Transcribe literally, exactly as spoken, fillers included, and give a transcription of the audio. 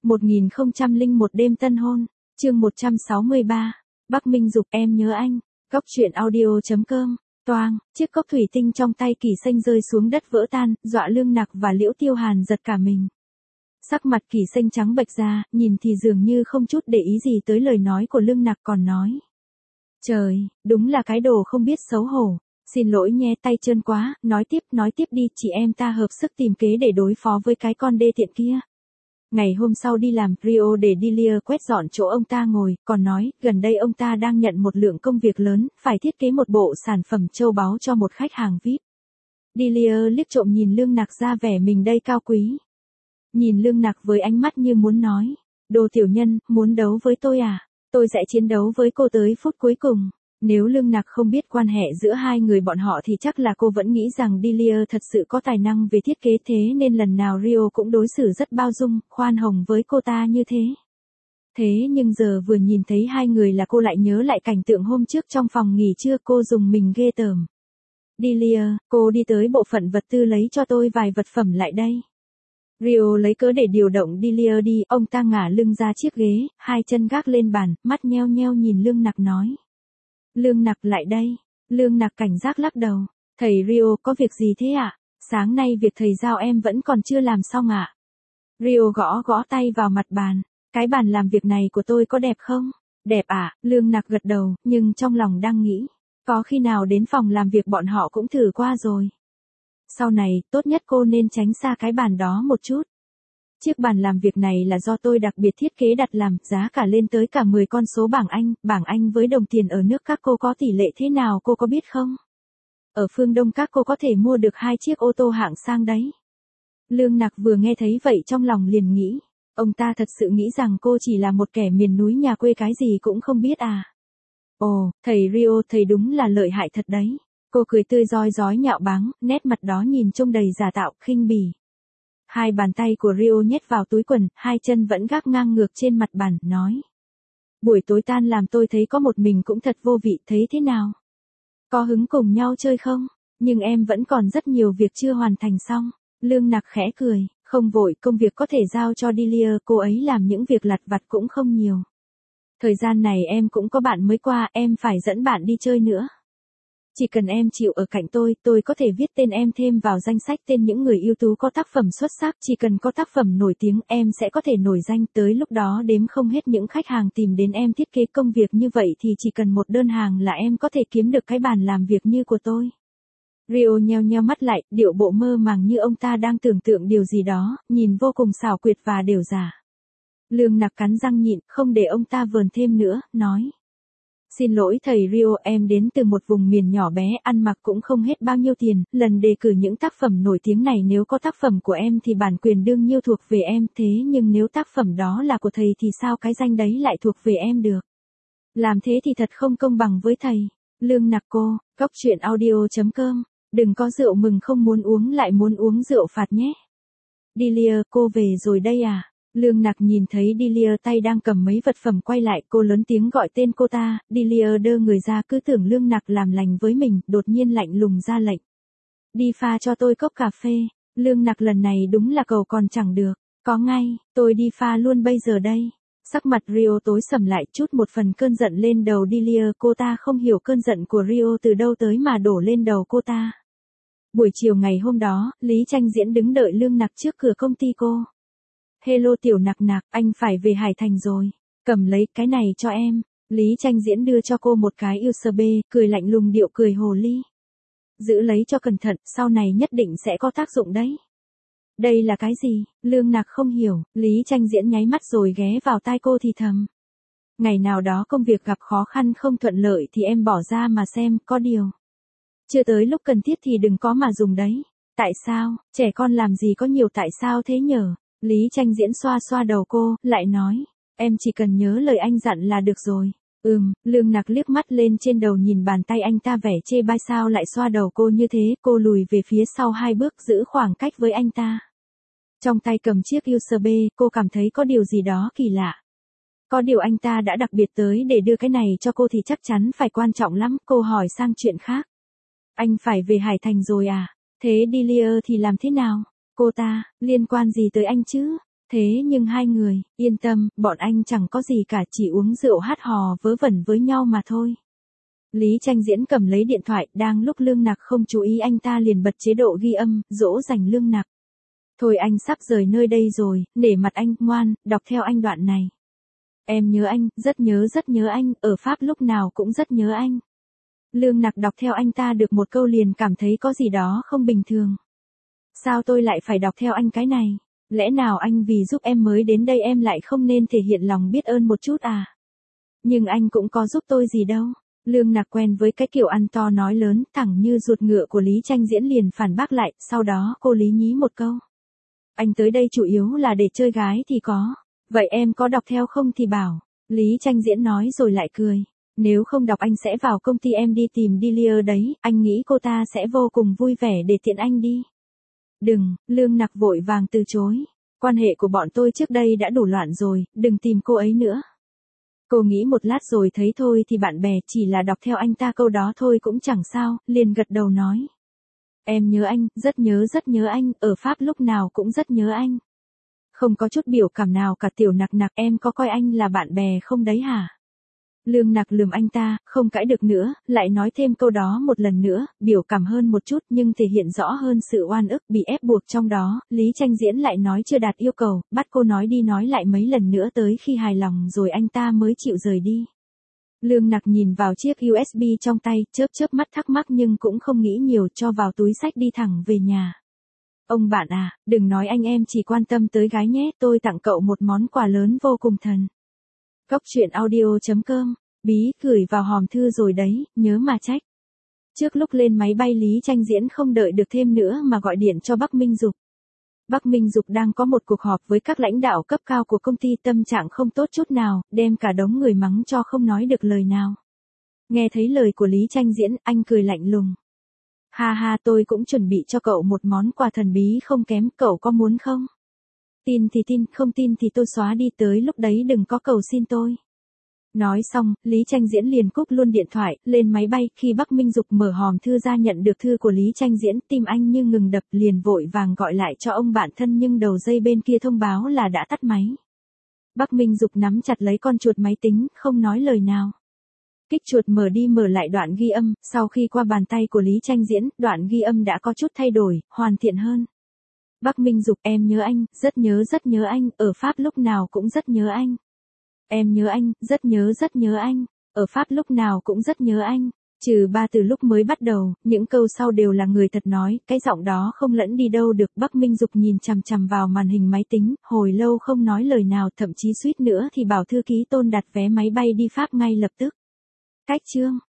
một nghìn không trăm lẻ một đêm tân hôn, chương một trăm sáu mươi ba, Bắc Minh Dục em nhớ anh, góc truyện audio.com, toang, chiếc cốc thủy tinh trong tay Kỳ Xanh rơi xuống đất vỡ tan, dọa Lương Nặc và Liễu Tiêu Hàn giật cả mình. Sắc mặt Kỳ Xanh trắng bệch ra, nhìn thì dường như không chút để ý gì tới lời nói của Lương Nặc còn nói. Trời, đúng là cái đồ không biết xấu hổ. Xin lỗi nhé, tay trơn quá, nói tiếp, nói tiếp đi, chị em ta hợp sức tìm kế để đối phó với cái con đê tiện kia. Ngày hôm sau đi làm, Rio để Delia quét dọn chỗ ông ta ngồi, còn nói, gần đây ông ta đang nhận một lượng công việc lớn, phải thiết kế một bộ sản phẩm châu báu cho một khách hàng vi ai pi. Delia liếc trộm nhìn Lương Nặc ra vẻ mình đây cao quý. Nhìn Lương Nặc với ánh mắt như muốn nói, đồ tiểu nhân, muốn đấu với tôi à? Tôi sẽ chiến đấu với cô tới phút cuối cùng. Nếu Lương Nặc không biết quan hệ giữa hai người bọn họ thì chắc là cô vẫn nghĩ rằng Delia thật sự có tài năng về thiết kế, thế nên lần nào Rio cũng đối xử rất bao dung, khoan hồng với cô ta như thế. Thế nhưng giờ vừa nhìn thấy hai người là cô lại nhớ lại cảnh tượng hôm trước trong phòng nghỉ trưa, cô dùng mình ghê tởm. Delia, cô đi tới bộ phận vật tư lấy cho tôi vài vật phẩm lại đây. Rio lấy cớ để điều động Delia đi, ông ta ngả lưng ra chiếc ghế, hai chân gác lên bàn, mắt nheo nheo nhìn Lương Nặc nói. Lương Nặc lại đây. Lương Nặc cảnh giác lắc đầu. Thầy Rio, có việc gì thế ạ? À? Sáng nay việc thầy giao em vẫn còn chưa làm xong ạ. À? Rio gõ gõ tay vào mặt bàn. Cái bàn làm việc này của tôi có đẹp không? Đẹp ạ, à? Lương Nặc gật đầu, nhưng trong lòng đang nghĩ. Có khi nào đến phòng làm việc bọn họ cũng thử qua rồi. Sau này, tốt nhất cô nên tránh xa cái bàn đó một chút. Chiếc bàn làm việc này là do tôi đặc biệt thiết kế đặt làm, giá cả lên tới cả mười con số bảng Anh, bảng Anh với đồng tiền ở nước các cô có tỷ lệ thế nào cô có biết không? Ở phương Đông các cô có thể mua được hai chiếc ô tô hạng sang đấy. Lương Nặc vừa nghe thấy vậy trong lòng liền nghĩ, ông ta thật sự nghĩ rằng cô chỉ là một kẻ miền núi nhà quê cái gì cũng không biết à? Ồ, thầy Rio, thầy đúng là lợi hại thật đấy. Cô cười tươi rói rói nhạo báng, nét mặt đó nhìn trông đầy giả tạo, khinh bỉ. Hai bàn tay của Rio nhét vào túi quần, hai chân vẫn gác ngang ngược trên mặt bàn, nói. Buổi tối tan làm tôi thấy có một mình cũng thật vô vị, thấy thế nào? Có hứng cùng nhau chơi không? Nhưng em vẫn còn rất nhiều việc chưa hoàn thành xong. Lương Nặc khẽ cười, không vội, công việc có thể giao cho Delia, cô ấy làm những việc lặt vặt cũng không nhiều. Thời gian này em cũng có bạn mới qua, em phải dẫn bạn đi chơi nữa. Chỉ cần em chịu ở cạnh tôi, tôi có thể viết tên em thêm vào danh sách tên những người ưu tú có tác phẩm xuất sắc. Chỉ cần có tác phẩm nổi tiếng, em sẽ có thể nổi danh. Tới lúc đó đếm không hết những khách hàng tìm đến em thiết kế công việc như vậy thì chỉ cần một đơn hàng là em có thể kiếm được cái bàn làm việc như của tôi. Rio nheo nheo mắt lại, điệu bộ mơ màng như ông ta đang tưởng tượng điều gì đó, nhìn vô cùng xảo quyệt và đều giả. Lương Nặc cắn răng nhịn, không để ông ta vờn thêm nữa, nói. Xin lỗi thầy Rio, em đến từ một vùng miền nhỏ bé, ăn mặc cũng không hết bao nhiêu tiền, lần đề cử những tác phẩm nổi tiếng này nếu có tác phẩm của em thì bản quyền đương nhiêu thuộc về em, thế nhưng nếu tác phẩm đó là của thầy thì sao cái danh đấy lại thuộc về em được? Làm thế thì thật không công bằng với thầy. Lương Nặc cô, góc truyện audio.com, đừng có rượu mừng không muốn uống lại muốn uống rượu phạt nhé. Delia, cô về rồi đây à? Lương Nặc nhìn thấy Delia tay đang cầm mấy vật phẩm quay lại, cô lớn tiếng gọi tên cô ta, Delia đơ người ra cứ tưởng Lương Nặc làm lành với mình, đột nhiên lạnh lùng ra lệnh. Đi pha cho tôi cốc cà phê. Lương Nặc lần này đúng là cầu còn chẳng được, có ngay, tôi đi pha luôn bây giờ đây. Sắc mặt Rio tối sầm lại, chút một phần cơn giận lên đầu Delia, cô ta không hiểu cơn giận của Rio từ đâu tới mà đổ lên đầu cô ta. Buổi chiều ngày hôm đó, Lý Tranh Diễn đứng đợi Lương Nặc trước cửa công ty cô. Hello tiểu Nặc Nặc, anh phải về Hải Thành rồi. Cầm lấy cái này cho em. Lý Tranh Diễn đưa cho cô một cái u ét bê, cười lạnh lùng điệu cười hồ ly. Giữ lấy cho cẩn thận, sau này nhất định sẽ có tác dụng đấy. Đây là cái gì? Lương Nặc không hiểu, Lý Tranh Diễn nháy mắt rồi ghé vào tai cô thì thầm. Ngày nào đó công việc gặp khó khăn không thuận lợi thì em bỏ ra mà xem, có điều. Chưa tới lúc cần thiết thì đừng có mà dùng đấy. Tại sao? Trẻ con làm gì có nhiều tại sao thế nhở? Lý Tranh Diễn xoa xoa đầu cô, lại nói, em chỉ cần nhớ lời anh dặn là được rồi. Ừm, Lương Nặc liếc mắt lên trên đầu nhìn bàn tay anh ta vẻ chê bai sao lại xoa đầu cô như thế, cô lùi về phía sau hai bước giữ khoảng cách với anh ta. Trong tay cầm chiếc u ét bê, cô cảm thấy có điều gì đó kỳ lạ. Có điều anh ta đã đặc biệt tới để đưa cái này cho cô thì chắc chắn phải quan trọng lắm, cô hỏi sang chuyện khác. Anh phải về Hải Thành rồi à? Thế Delia thì làm thế nào? Cô ta, liên quan gì tới anh chứ? Thế nhưng hai người, yên tâm, bọn anh chẳng có gì cả, chỉ uống rượu hát hò vớ vẩn với nhau mà thôi. Lý Tranh Diễn cầm lấy điện thoại, đang lúc Lương Nặc không chú ý anh ta liền bật chế độ ghi âm, dỗ dành Lương Nặc. Thôi anh sắp rời nơi đây rồi, nể mặt anh, ngoan, đọc theo anh đoạn này. Em nhớ anh, rất nhớ rất nhớ anh, ở Pháp lúc nào cũng rất nhớ anh. Lương Nặc đọc theo anh ta được một câu liền cảm thấy có gì đó không bình thường. Sao tôi lại phải đọc theo anh cái này? Lẽ nào anh vì giúp em mới đến đây em lại không nên thể hiện lòng biết ơn một chút à? Nhưng anh cũng có giúp tôi gì đâu. Lương Nặc quen với cái kiểu ăn to nói lớn, thẳng như ruột ngựa của Lý Tranh Diễn liền phản bác lại, sau đó cô Lý nhí một câu. Anh tới đây chủ yếu là để chơi gái thì có. Vậy em có đọc theo không thì bảo. Lý Tranh Diễn nói rồi lại cười. Nếu không đọc anh sẽ vào công ty em đi tìm Delia đấy, anh nghĩ cô ta sẽ vô cùng vui vẻ để tiện anh đi. Đừng, Lương Nặc vội vàng từ chối. Quan hệ của bọn tôi trước đây đã đủ loạn rồi, đừng tìm cô ấy nữa. Cô nghĩ một lát rồi thấy thôi thì bạn bè chỉ là đọc theo anh ta câu đó thôi cũng chẳng sao, liền gật đầu nói. Em nhớ anh, rất nhớ rất nhớ anh, ở Pháp lúc nào cũng rất nhớ anh. Không có chút biểu cảm nào cả. Tiểu Nặc Nặc, em có coi anh là bạn bè không đấy hả? Lương Nặc lườm anh ta, không cãi được nữa, lại nói thêm câu đó một lần nữa, biểu cảm hơn một chút nhưng thể hiện rõ hơn sự oan ức bị ép buộc trong đó. Lý Tranh Diễn lại nói chưa đạt yêu cầu, bắt cô nói đi nói lại mấy lần nữa tới khi hài lòng rồi anh ta mới chịu rời đi. Lương Nặc nhìn vào chiếc u ét bê trong tay, chớp chớp mắt thắc mắc nhưng cũng không nghĩ nhiều, cho vào túi xách đi thẳng về nhà. Ông bạn à, đừng nói anh em chỉ quan tâm tới gái nhé, tôi tặng cậu một món quà lớn vô cùng thần. Cốc truyện audio chấm com, bí gửi vào hòm thư rồi đấy, nhớ mà trách. Trước lúc lên máy bay Lý Tranh Diễn không đợi được thêm nữa mà gọi điện cho Bắc Minh Dục. Bắc Minh Dục đang có một cuộc họp với các lãnh đạo cấp cao của công ty, tâm trạng không tốt chút nào, đem cả đống người mắng cho không nói được lời nào. Nghe thấy lời của Lý Tranh Diễn, anh cười lạnh lùng. Ha ha, tôi cũng chuẩn bị cho cậu một món quà thần bí không kém, cậu có muốn không? Tin thì tin, không tin thì tôi xóa đi, tới lúc đấy đừng có cầu xin tôi. Nói xong, Lý Tranh Diễn liền cúp luôn điện thoại, lên máy bay. Khi Bắc Minh Dục mở hòm thư ra nhận được thư của Lý Tranh Diễn, tim anh như ngừng đập, liền vội vàng gọi lại cho ông bạn thân nhưng đầu dây bên kia thông báo là đã tắt máy. Bắc Minh Dục nắm chặt lấy con chuột máy tính, không nói lời nào. Kích chuột mở đi mở lại đoạn ghi âm, sau khi qua bàn tay của Lý Tranh Diễn, đoạn ghi âm đã có chút thay đổi, hoàn thiện hơn. Bắc Minh Dục, em nhớ anh, rất nhớ rất nhớ anh, ở Pháp lúc nào cũng rất nhớ anh. Em nhớ anh, rất nhớ rất nhớ anh, ở Pháp lúc nào cũng rất nhớ anh. Trừ ba từ lúc mới bắt đầu, những câu sau đều là người thật nói, cái giọng đó không lẫn đi đâu được. Bắc Minh Dục nhìn chằm chằm vào màn hình máy tính, hồi lâu không nói lời nào, thậm chí suýt nữa thì bảo thư ký Tôn đặt vé máy bay đi Pháp ngay lập tức. Cách chương